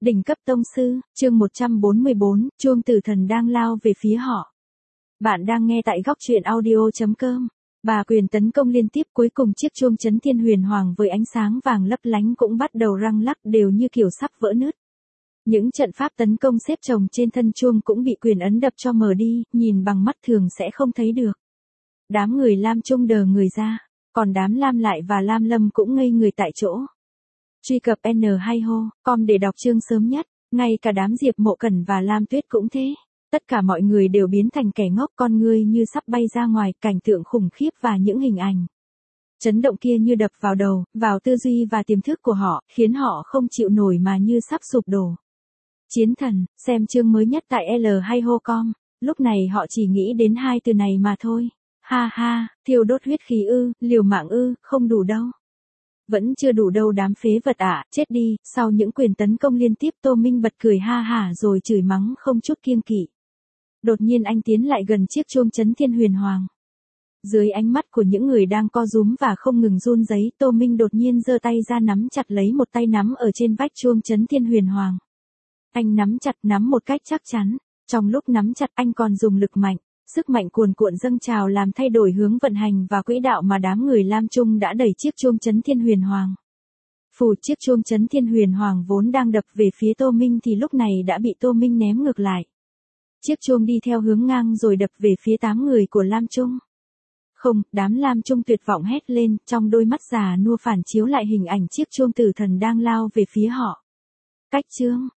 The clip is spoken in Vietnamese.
Đỉnh cấp tông sư, chương 144, chuông tử thần đang lao về phía họ. Bạn đang nghe tại góc truyện audio.com. Bà quyền tấn công liên tiếp, cuối cùng chiếc chuông chấn thiên huyền hoàng với ánh sáng vàng lấp lánh cũng bắt đầu răng lắc đều như kiểu sắp vỡ nứt. Những trận pháp tấn công xếp chồng trên thân chuông cũng bị quyền ấn đập cho mờ đi, nhìn bằng mắt thường sẽ không thấy được. Đám người Lam Trung đờ người ra, còn đám Lam Lại và Lam Lâm cũng ngây người tại chỗ. Truy cập n2ho.com để đọc chương sớm nhất, ngay cả đám Diệp Mộ Cẩn và Lam Tuyết cũng thế. Tất cả mọi người đều biến thành kẻ ngốc, con ngươi như sắp bay ra ngoài, cảnh tượng khủng khiếp và những hình ảnh chấn động kia như đập vào đầu, vào tư duy và tiềm thức của họ, khiến họ không chịu nổi mà như sắp sụp đổ. Chiến thần, xem chương mới nhất tại L2ho.com. Lúc này họ chỉ nghĩ đến hai từ này mà thôi. Ha ha, thiêu đốt huyết khí ư, liều mạng ư, không đủ đâu. Vẫn chưa đủ đâu đám phế vật ạ, chết đi. Sau những quyền tấn công liên tiếp, Tô Minh bật cười ha hả rồi chửi mắng không chút kiêng kỵ. Đột nhiên anh tiến lại gần chiếc chuông chấn thiên huyền hoàng. Dưới ánh mắt của những người đang co rúm và không ngừng run rẩy, Tô Minh đột nhiên giơ tay ra nắm chặt lấy một tay nắm ở trên vách chuông chấn thiên huyền hoàng. Anh nắm chặt, nắm một cách chắc chắn. Trong lúc nắm chặt anh còn dùng lực mạnh. Sức mạnh cuồn cuộn dâng trào làm thay đổi hướng vận hành và quỹ đạo mà đám người Lam Trung đã đẩy chiếc chuông chấn thiên huyền hoàng. Phù, chiếc chuông chấn thiên huyền hoàng vốn đang đập về phía Tô Minh thì lúc này đã bị Tô Minh ném ngược lại. Chiếc chuông đi theo hướng ngang rồi đập về phía 8 người của Lam Trung. Không, đám Lam Trung tuyệt vọng hét lên, trong đôi mắt già nua phản chiếu lại hình ảnh chiếc chuông tử thần đang lao về phía họ. Cách chương,